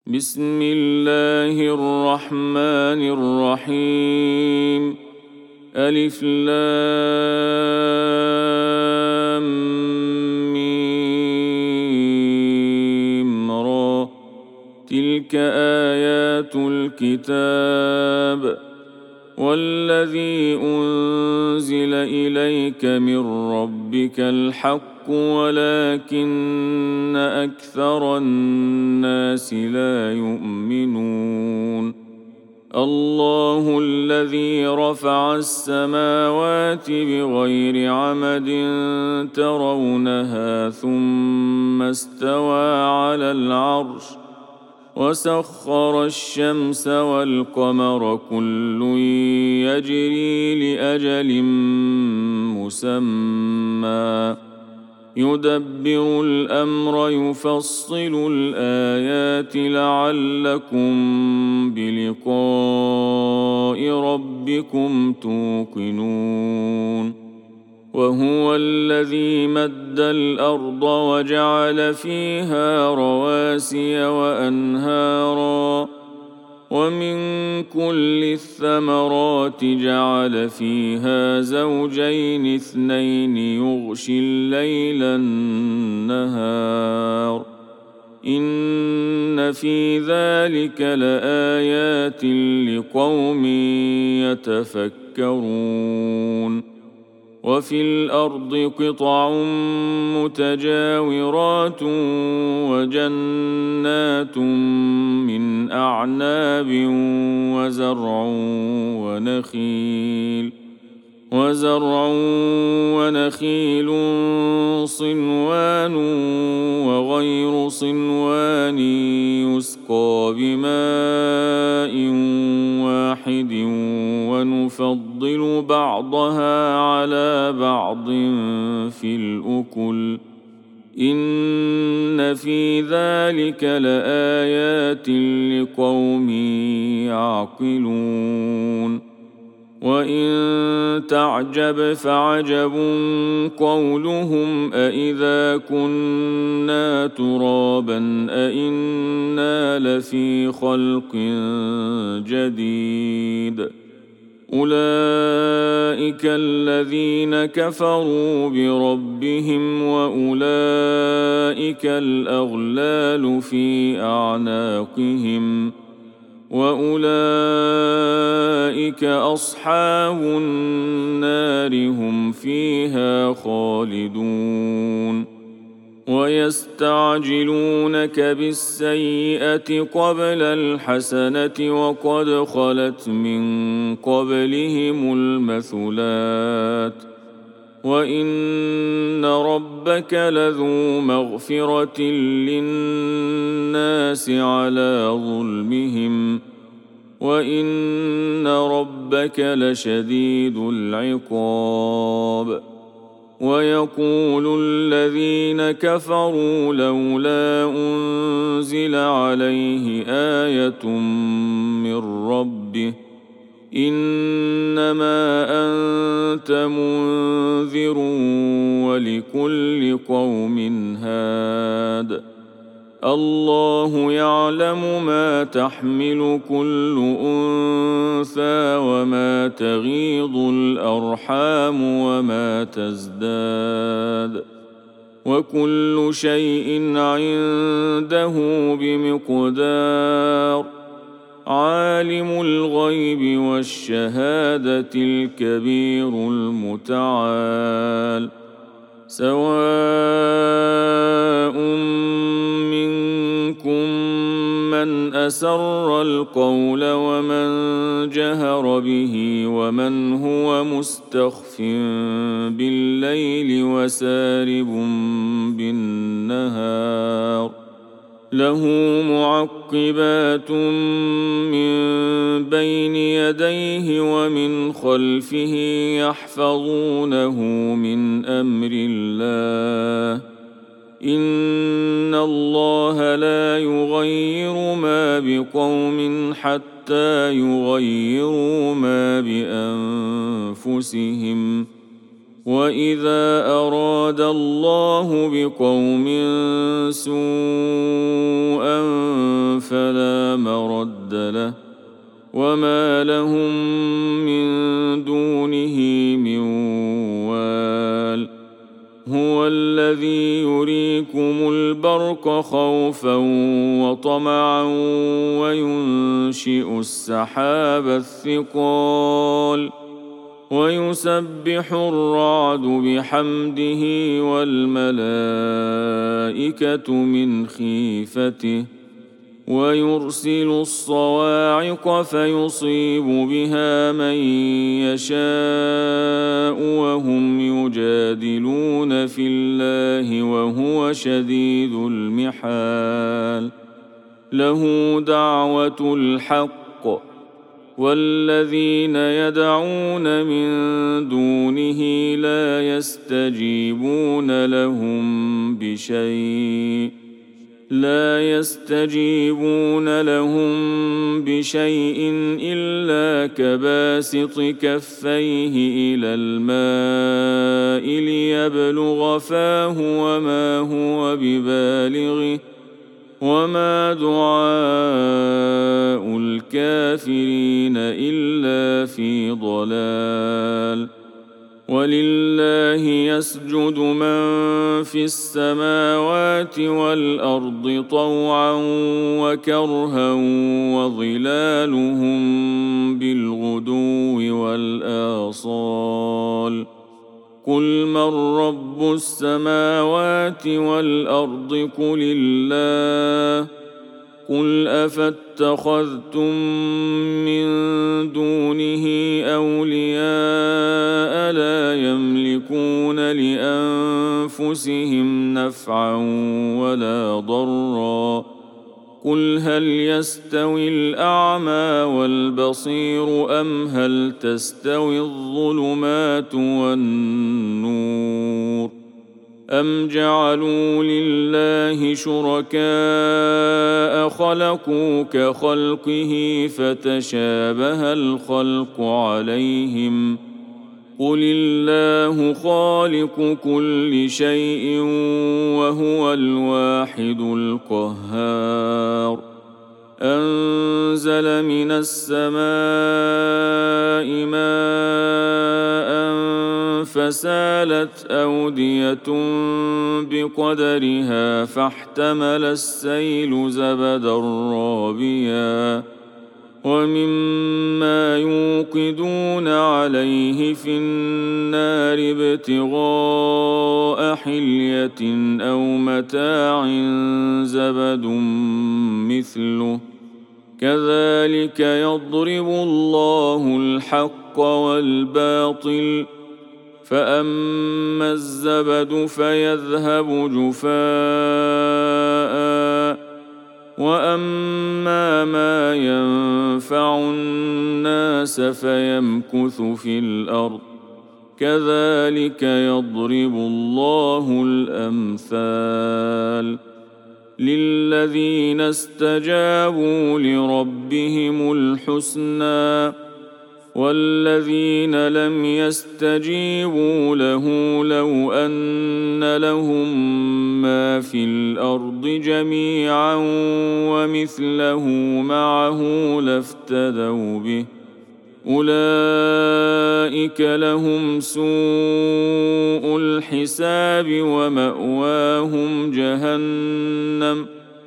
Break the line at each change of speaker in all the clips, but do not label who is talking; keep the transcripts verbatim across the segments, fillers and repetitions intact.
بسم الله الرحمن الرحيم. ألف لام ميم را. تلك آيات الكتاب والذي أنزل إليك من ربك الحق ولكن أكثر الناس لا يؤمنون. الله الذي رفع السماوات بغير عمد ترونها ثم استوى على العرش وسخر الشمس والقمر كل يجري لأجل مسمى يدبر الأمر يفصل الآيات لعلكم بلقاء ربكم توقنون. وهو الذي مد الأرض وجعل فيها رواسي وأنهارا ومن كل الثمرات جعل فيها زوجين اثنين يغشي الليل النهار إن في ذلك لآيات لقوم يتفكرون. وفي الأرض قطع متجاورات وجنات من أعناب وزرع ونخيل وزرع ونخيل صنوان وغير صنوان يسقى بماء واحد ونفضل بعضها على بعض في الأكل إن في ذلك لآيات لقوم يعقلون. وإن تعجب فعجب قولهم أإذا كنا ترابا أإنا لفي خلق جديد أولئك الذين كفروا بربهم وأولئك الأغلال في أعناقهم وأولئك أصحاب النار هم فيها خالدون. ويستعجلونك بالسيئة قبل الحسنة وقد خلت من قبلهم المثلات وإن ربك لذو مغفرة للناس على ظلمهم وإن ربك لشديد العقاب. ويقول الذين كفروا لولا أنزل عليه آية من ربه إنما أنت منذر ولكل قوم هاد الله يعلم ما تحمل كل أنثى وما تغيض الأرحام وما تزداد وكل شيء عنده بمقدار. عالم الغيب والشهادة الكبير المتعال. سواء منكم من أسر القول ومن جهر به ومن هو مستخف بالليل وسارب بالنهار له معقبات من بين يديه ومن خلفه يحفظونه من أمر الله إن الله لا يغير ما بقوم حتى يغيروا ما بأنفسهم وإذا أراد الله بقوم سوءا فلا وما لهم من دونه من وال هو الذي يريكم البرق خوفا وطمعا وينشئ السحاب الثقال ويسبح الرعد بحمده والملائكة من خيفته ويرسل الصواعق فيصيب بها من يشاء وهم يجادلون في الله وهو شديد المحال له دعوة الحق والذين يدعون من دونه لا يستجيبون لهم بشيء لا يستجيبون لهم بشيء إلا كباسط كفيه إلى الماء ليبلغ فاه وما هو ببالغه وما دعاء الكافرين إلا في ضلال ولله يسجد من في السماوات والأرض طوعا وكرها وظلالهم بالغدو والآصال قل من رب السماوات والأرض قل الله قل أفاتخذتم من دونه أولياء لا يملكون لأنفسهم نفعا ولا ضرا قل هل يستوي الأعمى والبصير أم هل تستوي الظلمات والنور أم جعلوا لله شركاء خلقوا كخلقه فتشابه الخلق عليهم قل الله خالق كل شيء وهو الواحد القهار أنزل من السماء ماء فسالت أودية بقدرها فاحتمل السيل زبدا رابيا ومما يوقدون عليه في النار ابتغاء حلية أو متاع زبد مثله كذلك يضرب الله الحق والباطل فأما الزبد فيذهب جفاء وأما ما ينفع الناس فيمكث في الأرض كذلك يضرب الله الأمثال للذين استجابوا لربهم الحسنى والذين لم يستجيبوا له لو أن لهم ما في الأرض جميعا ومثله معه لافتدوا به أولئك لهم سوء الحساب ومأواهم جهنم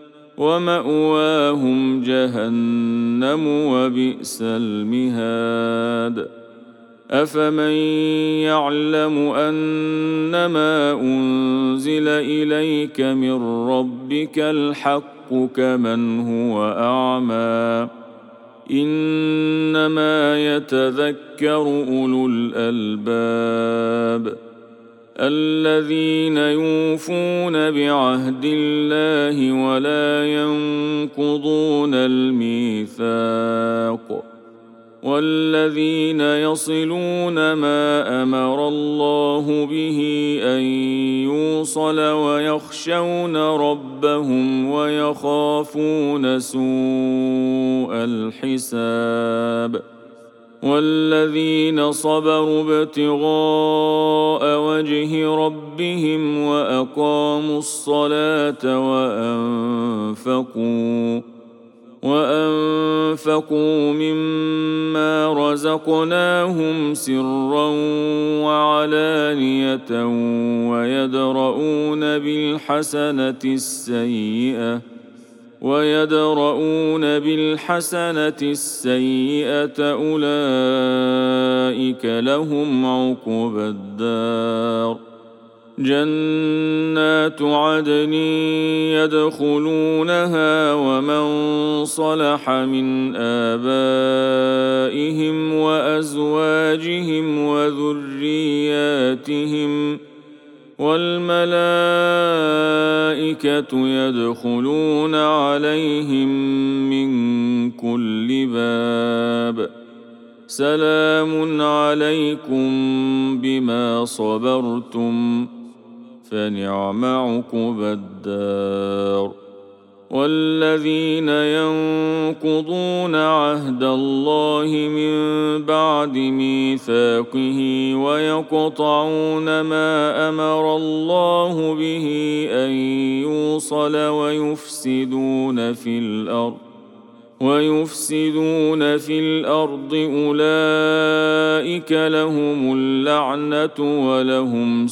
ومأواهم جهنم وبئس المهاد أفمن يعلم أنما أنزل إليك من ربك الحق كمن هو أعمى إنما يتذكر أولو الألباب الذين يوفون بعهد الله ولا ينقضون الميثاق والذين يصلون ما أمر الله به أن يوصل ويخشون ربهم ويخافون سوء الحساب والذين صبروا ابتغاء وجه ربهم وأقاموا الصلاة وأنفقوا وأنفقوا مما رزقناهم سرا وعلانية ويدرؤون بالحسنة السيئة ويدرؤون بالحسنة السيئة أولئك لهم عقبى الدار جنات عدن يدخلونها ومن صلح من آبائهم وأزواجهم وذرياتهم والملائكة يدخلون عليهم من كل باب سلام عليكم بما صبرتم فنعم عقبى الدار والذين ينقضون عهد الله من بعد ميثاقه ويقطعون ما أمر الله به أن يوصل ويفسدون في الأرض ويفسدون في الأرض أولئك لهم اللعنة ولهم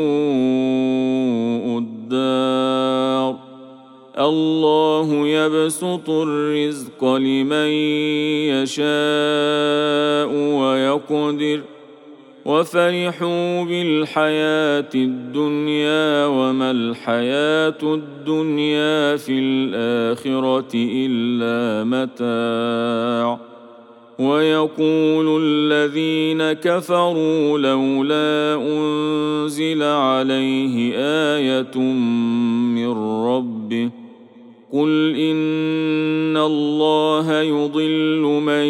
سوء الدار الله يبسط الرزق لمن يشاء ويقدر وفرحوا بالحياة الدنيا وما الحياة الدنيا في الآخرة إلا متاع ويقول الذين كفروا لولا أنزل عليه آية من ربه قل إن الله يضل من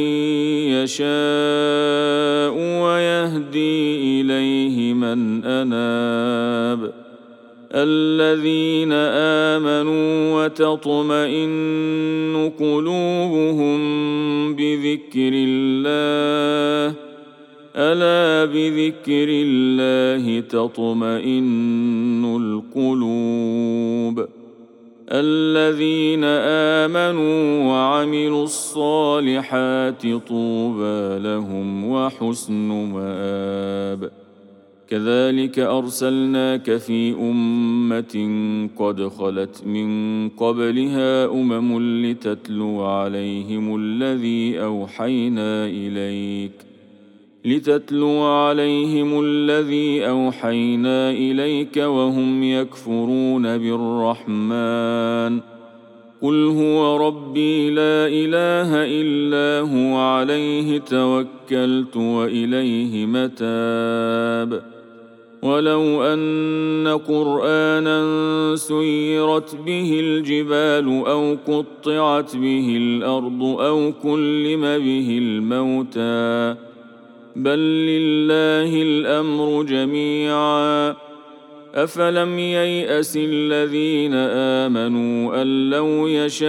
يشاء ويهدي إليه من أناب الذين آمنوا وتطمئن قلوبهم بذكر الله ألا بذكر الله تطمئن القلوب الذين آمنوا وعملوا الصالحات طوبى لهم وحسن مآب كذلك أرسلناك في أمة قد خلت من قبلها أمم لتتلو عليهم الذي أوحينا إليك لتتلو عليهم الذي أوحينا إليك وهم يكفرون بالرحمن قل هو ربي لا إله إلا هو عليه توكلت وإليه متاب ولو أن قرآنا سيرت به الجبال أو قطعت به الأرض أو كلم به الموتى بل لله الأمر جميعا أفلم ييأس الذين آمنوا أن لو يشاء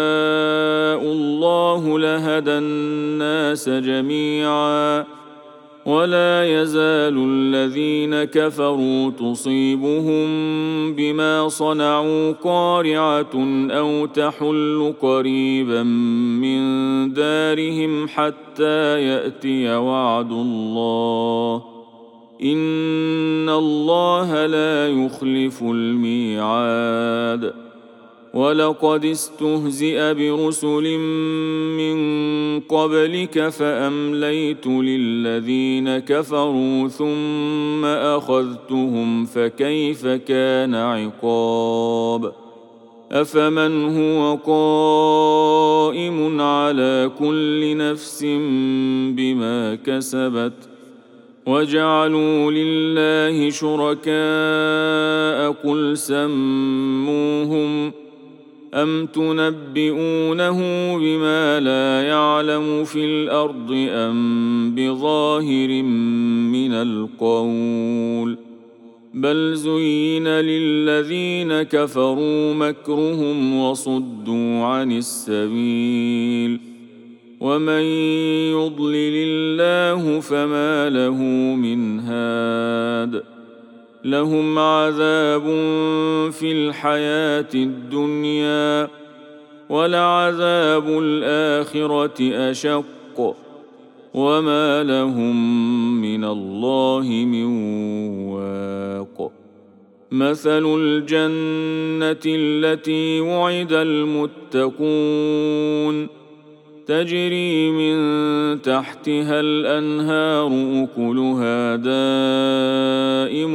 الله لهدى الناس جميعا ولا يزال الذين كفروا تصيبهم بما صنعوا قارعة أو تحل قريبا من دارهم حتى يأتي وعد الله إن الله لا يخلف الميعاد ولقد استهزئ برسل من قبلك فأمليت للذين كفروا ثم أخذتهم فكيف كان عقاب أفمن هو قائم على كل نفس بما كسبت وجعلوا لله شركاء قل سموهم أم تنبئونه بما لا يعلم في الأرض أم بظاهر من القول بل زين للذين كفروا مكرهم وصدوا عن السبيل ومن يضلل الله فما له من هاد لهم عذاب في الحياة الدنيا ولعذاب الآخرة أشق وما لهم من الله من واق مثل الجنة التي وعد المتقون تجري من تحتها الأنهار أكلها دائم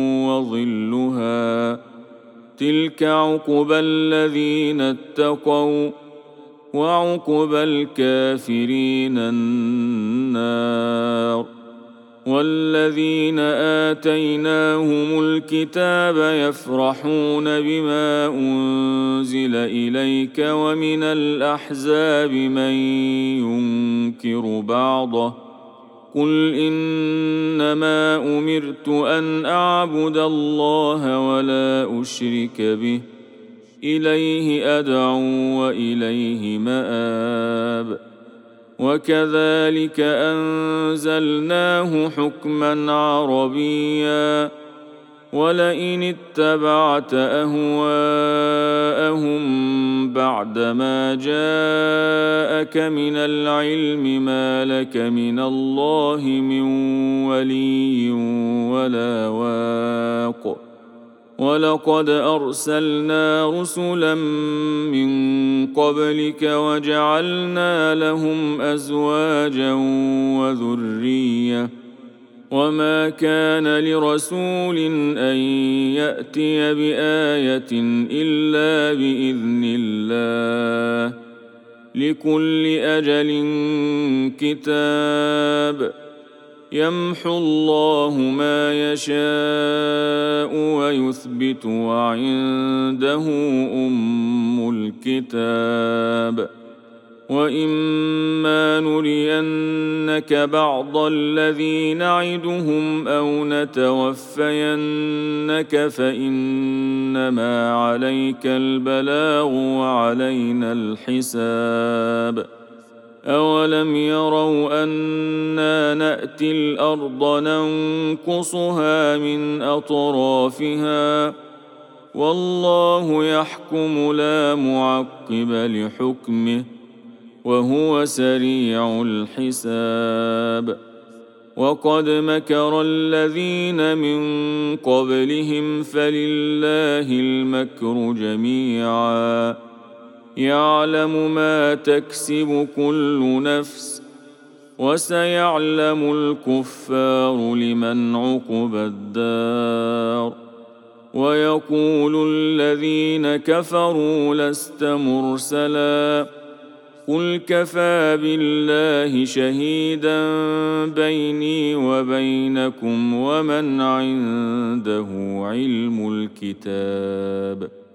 وظلها تلك عقبى الذين اتقوا وعقبى الكافرين النار والذين آتيناهم الكتاب يفرحون بما أنزل إليك ومن الأحزاب من ينكر بعضه قل إنما أمرت أن أعبد الله ولا أشرك به إليه أدعو وإليه مآب وكذلك أنزلناه حكما عربيا ولئن اتبعت أهواءهم بعدما جاءك من العلم ما لك من الله من ولي ولا واق ولقد أرسلنا رسلا من قبلك وجعلنا لهم أزواجا وذرية وما كان لرسول أن يأتي بآية إلا بإذن الله لكل أجل كتاب يمحو الله ما يشاء ويثبت وعنده أم الكتاب وإما نرينك بعض الذي نعدهم أو نتوفينك فإنما عليك البلاغ وعلينا الحساب أولم يروا أنا نأتي الأرض ننقصها من أطرافها والله يحكم لا معقب لحكمه وهو سريع الحساب وقد مكر الذين من قبلهم فلله المكر جميعا يعلم ما تكسب كل نفس وسيعلم الكفار لمن عقبى الدار ويقول الذين كفروا لست مرسلا قل كفى بالله شهيدا بيني وبينكم ومن عنده علم الكتاب